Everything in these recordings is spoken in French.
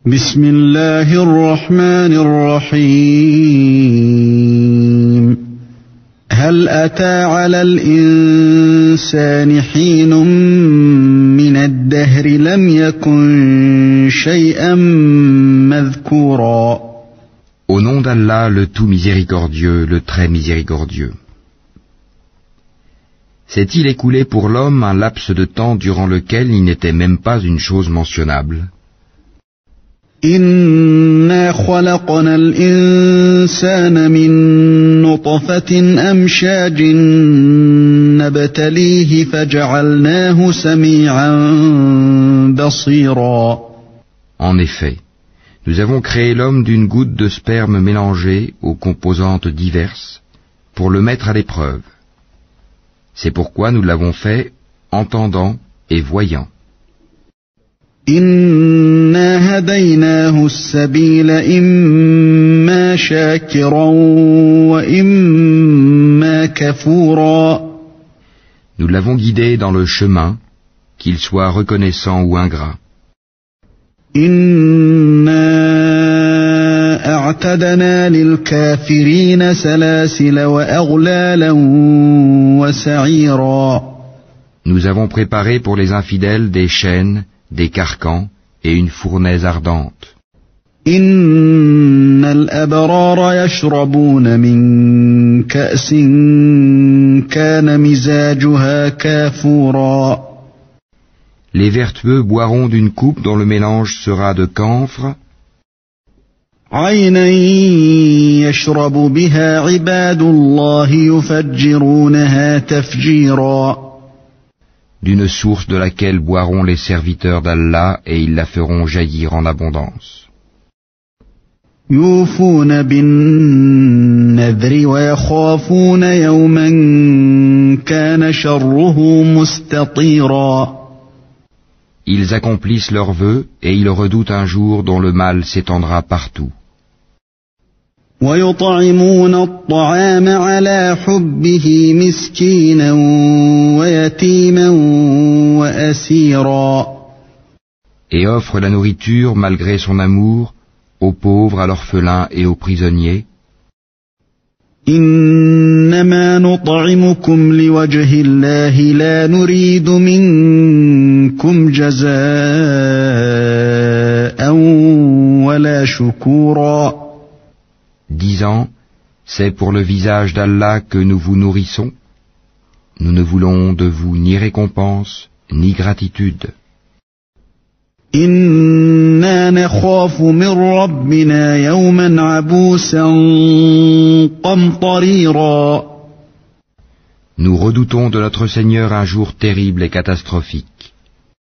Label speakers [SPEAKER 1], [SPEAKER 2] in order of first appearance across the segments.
[SPEAKER 1] بسم الله الرحمن الرحيم هل أتى على الإنسان حين من الدهر لم يكن شيئا مذكورا.
[SPEAKER 2] Au nom d'Allah, le tout miséricordieux, le très miséricordieux. S'est-il écoulé pour l'homme un laps de temps durant lequel il n'était même pas une chose mentionnable?
[SPEAKER 1] إنا خلقنا الإنسان من نطفة أمشاج نبتليه فجعلناه سميعا بصيرا.
[SPEAKER 2] En effet, nous avons créé l'homme d'une goutte de sperme mélangée aux composantes diverses pour le mettre à l'épreuve. C'est pourquoi nous l'avons fait entendant et voyant.
[SPEAKER 1] إنا هديناه السبيل إما شاكرا وإما كفورا.
[SPEAKER 2] Nous l'avons guidé dans le chemin, qu'il soit reconnaissant ou ingrat.
[SPEAKER 1] إنا أعتدنا للكافرين سلاسل وأغلالا وسعيرا.
[SPEAKER 2] Nous avons préparé pour les infidèles des chaînes, des carcans et une fournaise ardente.
[SPEAKER 1] إن الأبرار يشربون من كأس كان مزاجها كافورا.
[SPEAKER 2] Les vertueux boiront d'une coupe dont le mélange sera de camphre,
[SPEAKER 1] عينا يشرب بها عباد الله يفجرونها تفجيرا.
[SPEAKER 2] d'une source de laquelle boiront les serviteurs d'Allah et ils la feront jaillir en abondance.
[SPEAKER 1] يوفون بالنذر ويخافون يوما كان شره مستطيرا.
[SPEAKER 2] Ils accomplissent leurs vœux et ils redoutent un jour dont le mal s'étendra partout.
[SPEAKER 1] ويطعمون الطعام على حبه مسكينا ويتيما وأسيرا.
[SPEAKER 2] Et offrent la nourriture malgré son amour aux pauvres, à l'orphelin et aux prisonniers.
[SPEAKER 1] إنما نطعمكم لوجه الله لا نريد منكم جزاء ولا شكورا.
[SPEAKER 2] Disant, c'est pour le visage d'Allah que nous vous nourrissons. Nous ne voulons de vous ni récompense, ni gratitude.
[SPEAKER 1] إنا نخاف من ربنا يوما عبوسا قمطريرا.
[SPEAKER 2] Nous redoutons de notre Seigneur un jour terrible et catastrophique.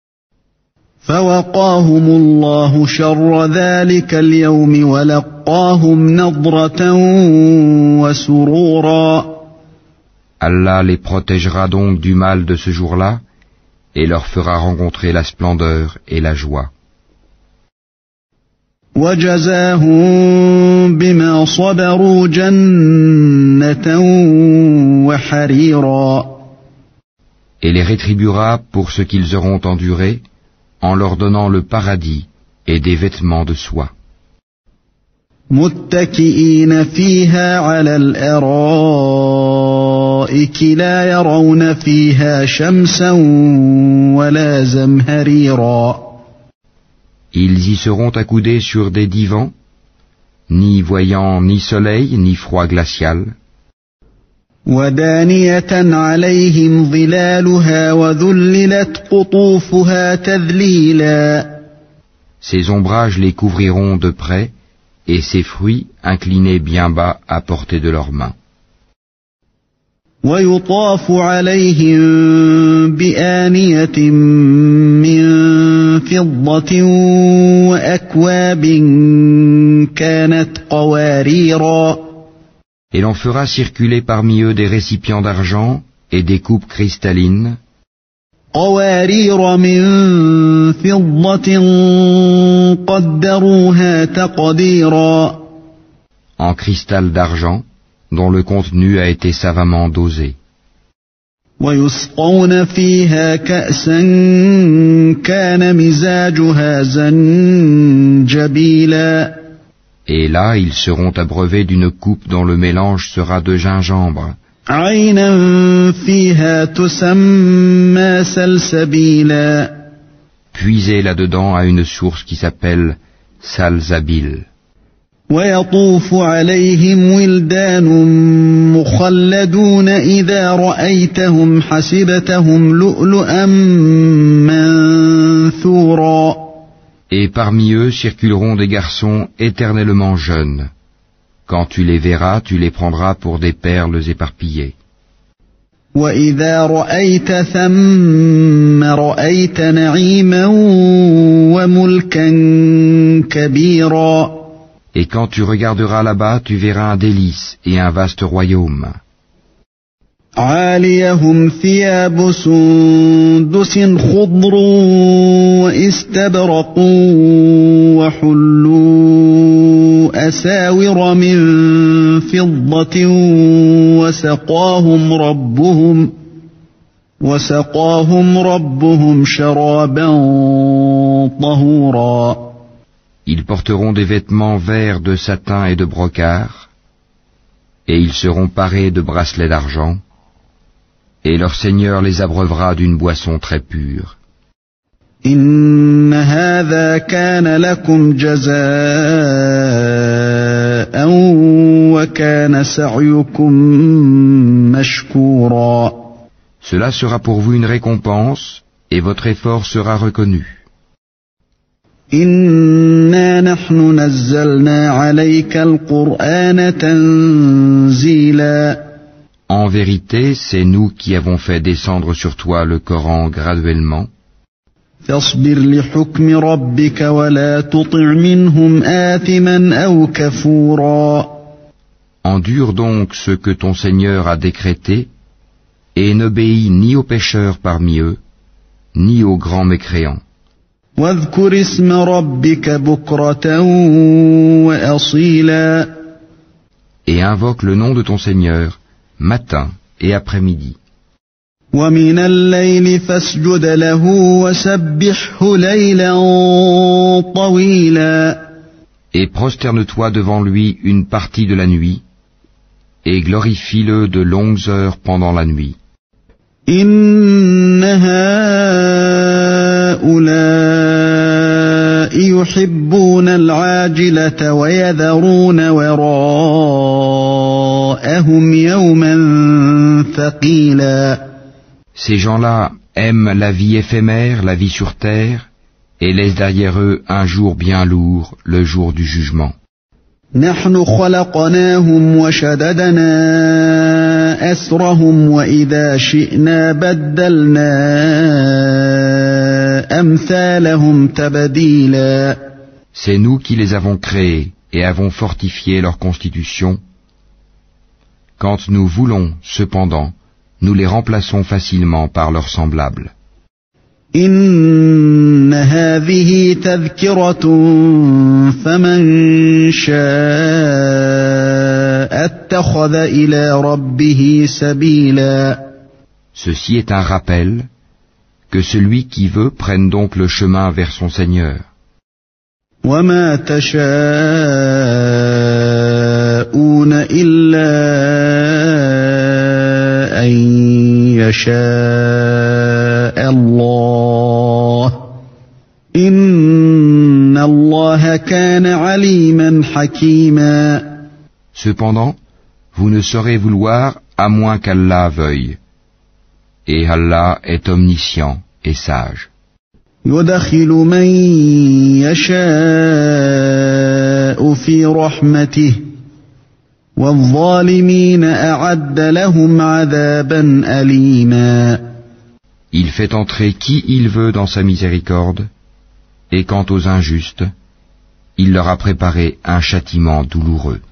[SPEAKER 1] فوقاهم الله شر ذلك اليوم ولقاهم نضرة وسرورا.
[SPEAKER 2] Allah les protégera donc du mal de ce jour-là et leur fera rencontrer la splendeur et la joie.
[SPEAKER 1] وجزاهم بما صبروا جنة وحريرا.
[SPEAKER 2] Et les rétribuera pour ce qu'ils auront enduré en leur donnant le paradis et des vêtements de soie.
[SPEAKER 1] متكئين فيها على الأرائك لا يرون فيها شمسا ولا زمهريرا.
[SPEAKER 2] Ils y seront accoudés sur des divans, ni voyant ni soleil ni froid glacial.
[SPEAKER 1] ودانية عليهم ظلالها وذللت قطوفها تذليلا.
[SPEAKER 2] Ces ombrages les couvriront de près, et ces fruits inclinés bien bas à portée de leurs mains.
[SPEAKER 1] ويطاف عليهم بآنية من فضة وأكواب كانت قواريرا.
[SPEAKER 2] Et l'on fera circuler parmi eux des récipients d'argent et des coupes cristallines,
[SPEAKER 1] قوارير من فضة قدروها تقديرا.
[SPEAKER 2] en cristal d'argent, dont le contenu a été savamment dosé.
[SPEAKER 1] ويسقون فيها كأسا كان مزاجها زنجبيلا.
[SPEAKER 2] Et là, ils seront abreuvés d'une coupe dont le mélange sera de gingembre.
[SPEAKER 1] عينا فيها تسمى سلسبيلا.
[SPEAKER 2] Puisez là-dedans à une source qui s'appelle Salsabil.
[SPEAKER 1] ويطوف عليهم ولدان مخلدون إذا رأيتهم حسبتهم لؤلؤا منثورا.
[SPEAKER 2] Et parmi eux circuleront des garçons éternellement jeunes. Quand tu les verras, tu les prendras pour des perles éparpillées.
[SPEAKER 1] وإذا رأيت ثم رأيت نعيما وملكا كبيرا.
[SPEAKER 2] Et quand tu regarderas là-bas, tu verras un délice et un vaste royaume.
[SPEAKER 1] عاليهم ثياب سندس خضر واستبرق وحلوا أساور من فضة وسقاهم ربهم شرابا طهورا.
[SPEAKER 2] Ils porteront des vêtements verts de satin et de brocart, et ils seront parés de bracelets d'argent, et leur Seigneur les abreuvera d'une boisson très pure.
[SPEAKER 1] إن هذا كان لكم جزاء وكان سعيكم مشكورا.
[SPEAKER 2] Cela sera pour vous une récompense, et votre effort sera reconnu.
[SPEAKER 1] إنا نحن نزلنا عليك القرآن تنزيلا.
[SPEAKER 2] En vérité, c'est nous qui avons fait descendre sur toi le Coran graduellement.
[SPEAKER 1] فاصبر لحكم ربك ولا تطع منهم آثما أو كفورا.
[SPEAKER 2] Endure donc ce que ton Seigneur a décrété, et n'obéis ni aux pécheurs parmi eux, ni aux grands mécréants.
[SPEAKER 1] واذكر اسم ربك بكرة وأصيلا.
[SPEAKER 2] Et invoque le nom de ton Seigneur, matin et après-midi.
[SPEAKER 1] ومن الليل فاسجد له وسبحه ليلا طويلا.
[SPEAKER 2] Et prosterne-toi devant lui une partie de la nuit, et glorifie-le de longues heures pendant la nuit.
[SPEAKER 1] إن هؤلاء يحبون العاجلة ويذرون وراءهم يوما ثقيلا.
[SPEAKER 2] Ces gens-là aiment la vie éphémère, la vie sur terre, et laissent derrière eux un jour bien lourd, le jour du jugement.
[SPEAKER 1] نحن خلقناهم وشددنا أسرهم وإذا شئنا بدلنا أمثالهم تبديلا.
[SPEAKER 2] C'est nous qui les avons créés et avons fortifié leur constitution. Quand nous voulons, cependant, nous les remplaçons facilement par leurs semblables.
[SPEAKER 1] إن هذه تذكرة فمن شاء اتخذ إلى ربه سبيلا.
[SPEAKER 2] Ceci est un rappel, que celui qui veut prenne donc le chemin vers son Seigneur.
[SPEAKER 1] وما تشاءون إلا أن يشاء الله إن الله كان عليما حكيما.
[SPEAKER 2] Cependant, vous ne saurez vouloir à moins qu'Allah veuille. Et Allah est omniscient et sage.
[SPEAKER 1] يدخل من يشاء في رحمته والظالمين أعد لهم عذابا أليما.
[SPEAKER 2] Il fait entrer qui il veut dans sa miséricorde, et quant aux injustes, il leur a préparé un châtiment douloureux.